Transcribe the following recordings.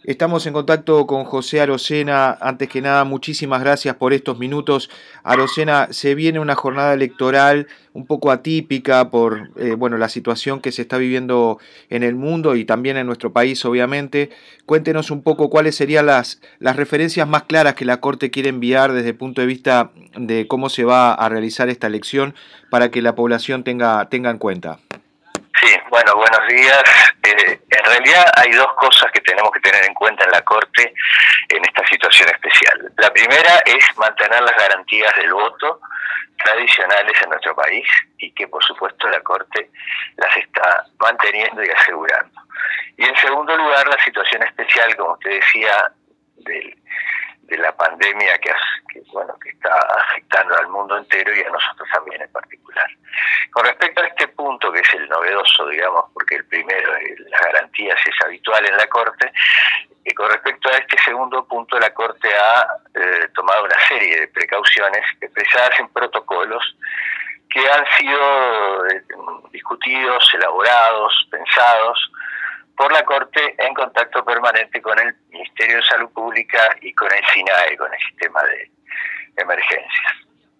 Estamos en contacto con José Arocena. Antes que nada, muchísimas gracias por estos minutos. Arocena, se viene una jornada electoral un poco atípica por la situación que se está viviendo en el mundo y también en nuestro país, obviamente. Cuéntenos un poco cuáles serían las referencias más claras que la Corte quiere enviar desde el punto de vista de cómo se va a realizar esta elección para que la población tenga en cuenta. Sí, bueno, buenos días. En realidad hay dos cosas que tenemos que tener en cuenta en la Corte en esta situación especial. La primera es mantener las garantías del voto tradicionales en nuestro país y que por supuesto la Corte las está manteniendo y asegurando. Y en segundo lugar, la situación especial, como usted decía, de la pandemia que está afectando al mundo entero y a nosotros también en particular. Con respecto a este punto, que es el novedoso, digamos, porque el primero, las garantías, es habitual en la Corte, y con respecto a este segundo punto, la Corte ha tomado una serie de precauciones expresadas en protocolos que han sido discutidos, elaborados, pensados por la Corte en contacto permanente con el Ministerio de Salud Pública y con el SINAE, con el sistema de emergencias.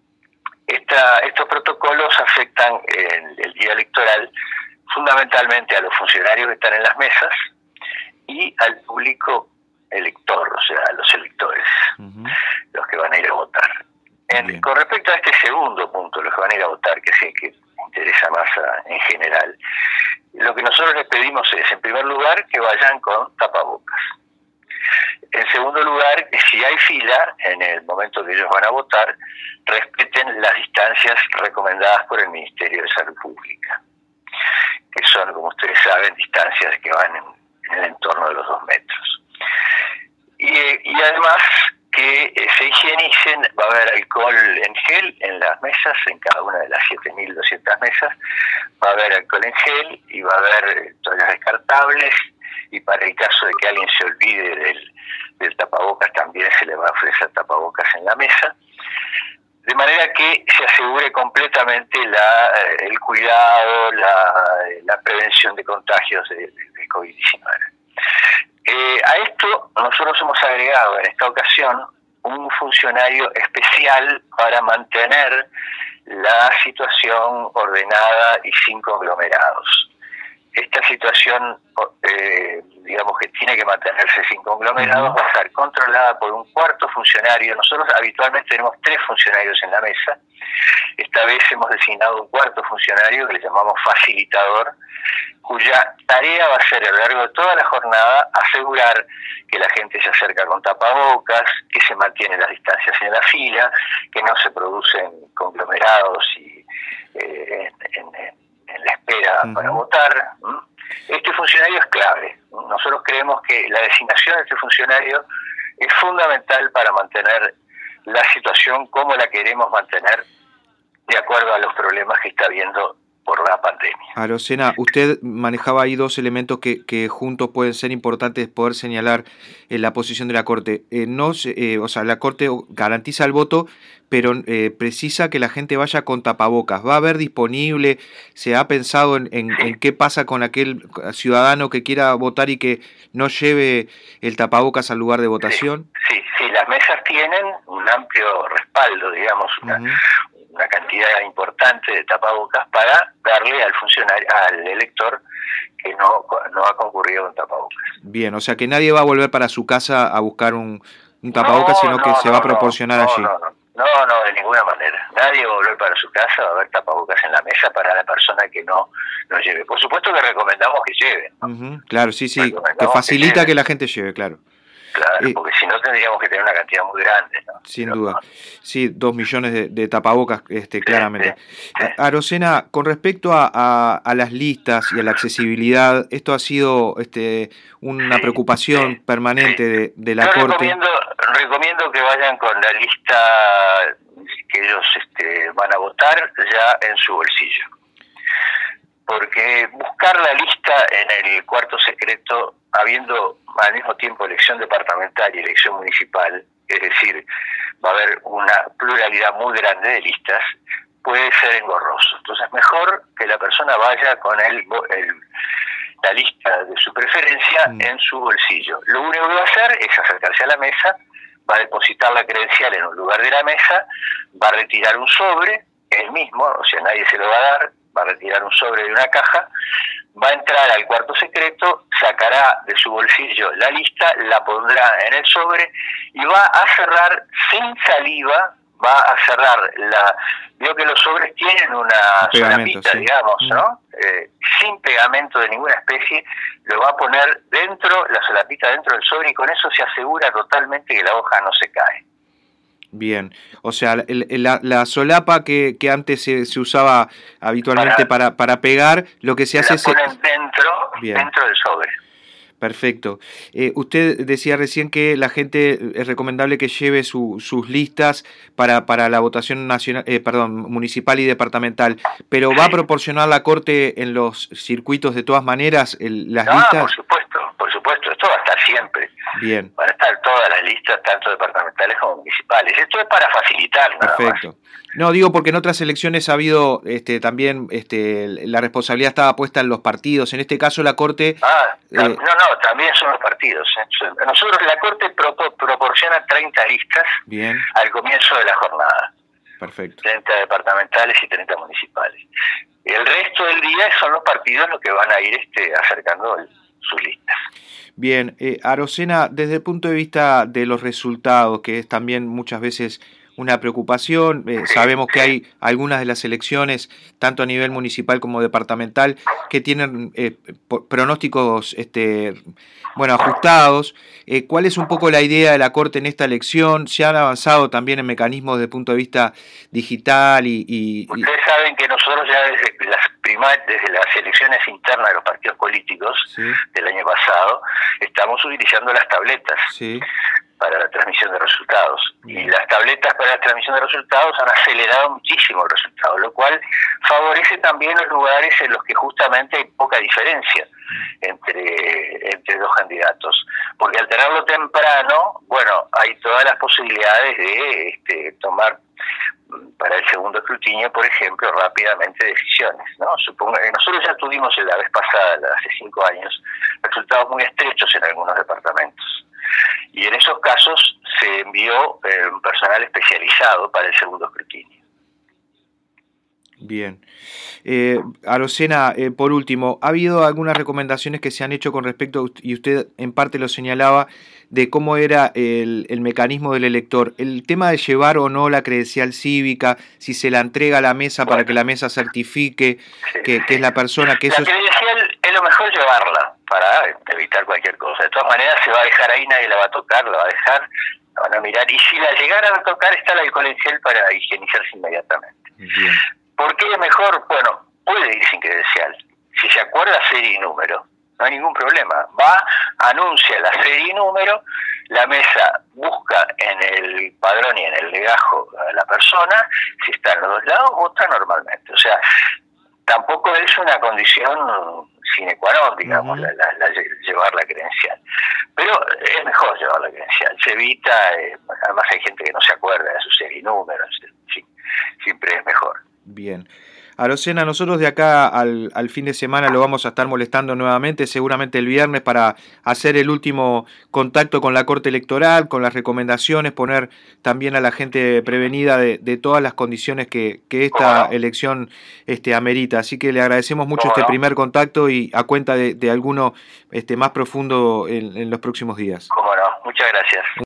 Estos protocolos afectan el día electoral fundamentalmente a los funcionarios que están en las mesas y al público elector, o sea, a los electores, los que van a ir a votar. Con respecto a este segundo punto, los que van a ir a votar, que es el que interesa más en general, lo que nosotros les pedimos es, en primer lugar, que vayan con tapabocas. En segundo lugar, que si hay fila, en el momento que ellos van a votar, respeten las distancias recomendadas por el Ministerio de Salud Pública, que son, como ustedes saben, distancias que van en el entorno de los 2 metros. Y además, que se higienicen. Va a haber alcohol en gel en las mesas, en cada una de las 7.200 mesas, va a haber alcohol en gel y va a haber toallas descartables, y para el caso de que alguien se olvide del tapabocas, también se le va a ofrecer tapabocas en la mesa, de manera que se asegure completamente el cuidado, la prevención de contagios de COVID-19. A esto nosotros hemos agregado en esta ocasión un funcionario especial para mantener la situación ordenada y sin conglomerados. Esta situación, digamos que tiene que mantenerse sin conglomerados, va a estar controlada por un cuarto funcionario. Nosotros habitualmente tenemos 3 funcionarios en la mesa. Esta vez hemos designado un cuarto funcionario que le llamamos facilitador, cuya tarea va a ser a lo largo de toda la jornada asegurar que la gente se acerca con tapabocas, que se mantienen las distancias en la fila, que no se producen conglomerados y en la espera para votar. Este funcionario es clave. Nosotros creemos que la designación de este funcionario es fundamental para mantener la situación como la queremos mantener de acuerdo a los problemas que está habiendo por la pandemia. Arocena, usted manejaba ahí 2 elementos que juntos pueden ser importantes poder señalar en la posición de la Corte. La Corte garantiza el voto, pero precisa que la gente vaya con tapabocas. ¿Va a haber disponible? ¿Se ha pensado en qué pasa con aquel ciudadano que quiera votar y que no lleve el tapabocas al lugar de votación? Sí, las mesas tienen un amplio respaldo, digamos, una cantidad importante de tapabocas para darle al elector que no ha concurrido con tapabocas. Bien, o sea que nadie va a volver para su casa a buscar un tapabocas, sino que se va a proporcionar allí. No, de ninguna manera. Nadie va a volver para su casa, va a haber tapabocas en la mesa para la persona que no lleve. Por supuesto que recomendamos que lleven, ¿no? Claro, sí, que facilita que la gente lleve, claro. Claro, porque si no tendríamos que tener una cantidad muy grande, ¿no? Sin duda. Sí, 2 millones de tapabocas, claramente. Arocena, con respecto a las listas y a la accesibilidad, esto ha sido una preocupación permanente de la Corte. Recomiendo que vayan con la lista que ellos van a votar ya en su bolsillo. Porque buscar la lista en el cuarto secreto, habiendo al mismo tiempo elección departamental y elección municipal, es decir, va a haber una pluralidad muy grande de listas, puede ser engorroso. Entonces, mejor que la persona vaya con la lista de su preferencia en su bolsillo. Lo único que va a hacer es acercarse a la mesa, va a depositar la credencial en un lugar de la mesa, va a retirar un sobre, él mismo, o sea, nadie se lo va a dar, va a retirar un sobre de una caja, va a entrar al cuarto secreto, sacará de su bolsillo la lista, la pondrá en el sobre y va a cerrar sin saliva, va a cerrar veo que los sobres tienen una solapita, sí, digamos, ¿no? Sin pegamento de ninguna especie, lo va a poner dentro, la solapita dentro del sobre, y con eso se asegura totalmente que la hoja no se cae. Bien, o sea, la solapa que antes se usaba habitualmente para pegar, lo que se hace es... ponen dentro del sobre. Perfecto. Usted decía recién que la gente es recomendable que lleve sus listas para la votación nacional, municipal y departamental, pero ¿va a proporcionar la Corte en los circuitos de todas maneras las listas? Por supuesto, esto va a estar siempre. Bien. Van a estar todas las listas, tanto departamentales como municipales. Esto es para facilitar, nada Perfecto. Más. No, digo porque en otras elecciones ha habido también la responsabilidad estaba puesta en los partidos. En este caso la Corte... No, también son los partidos. Nosotros, la Corte proporciona 30 listas. Bien. Al comienzo de la jornada. Perfecto. 30 departamentales y 30 municipales. El resto del día son los partidos los que van a ir acercando sus listas. Bien, Arocena, desde el punto de vista de los resultados, que es también muchas veces una preocupación, sabemos que hay algunas de las elecciones, tanto a nivel municipal como departamental, que tienen pronósticos ajustados. ¿Cuál es un poco la idea de la Corte en esta elección? ¿Se han avanzado también en mecanismos desde el punto de vista digital? Ustedes saben que nosotros ya desde las elecciones internas de los partidos políticos, ¿sí?, del año pasado, estamos utilizando las tabletas. Sí. Para la transmisión de resultados. Y las tabletas para la transmisión de resultados han acelerado muchísimo el resultado, lo cual favorece también los lugares en los que justamente hay poca diferencia entre dos candidatos. Porque al tenerlo temprano, hay todas las posibilidades de tomar para el segundo escrutinio, por ejemplo, rápidamente decisiones, ¿no? Supongo que nosotros ya tuvimos la vez pasada, hace 5 años, resultados muy estrechos en algunos departamentos. Y en esos casos se envió un personal especializado para el segundo escrutinio. Bien. Arocena, por último, ¿ha habido algunas recomendaciones que se han hecho con respecto, y usted en parte lo señalaba, de cómo era el mecanismo del elector? El tema de llevar o no la credencial cívica, si se la entrega a la mesa para que la mesa certifique que es la persona que eso... La credencial es lo mejor llevarla para evitar cualquier cosa. De todas maneras se va a dejar ahí, nadie la va a tocar, la va a dejar, la van a mirar, y si la llegaran a tocar está la credencial para higienizarse inmediatamente. Bien. ¿Por qué es mejor? Puede ir sin credencial. Si se acuerda serie y número, no hay ningún problema. Va, anuncia la serie y número, la mesa busca en el padrón y en el legajo a la persona, si está en los dos lados, vota normalmente. O sea, tampoco es una condición sine qua non, digamos, llevar la credencial. Pero es mejor llevar la credencial. Se evita, además hay gente que no se acuerda de su serie y número, siempre es mejor. Bien. Arocena, nosotros de acá al fin de semana lo vamos a estar molestando nuevamente, seguramente el viernes, para hacer el último contacto con la Corte Electoral, con las recomendaciones, poner también a la gente prevenida de todas las condiciones que esta elección amerita. Así que le agradecemos mucho este primer contacto y a cuenta de alguno más profundo en los próximos días. Cómo no, muchas gracias.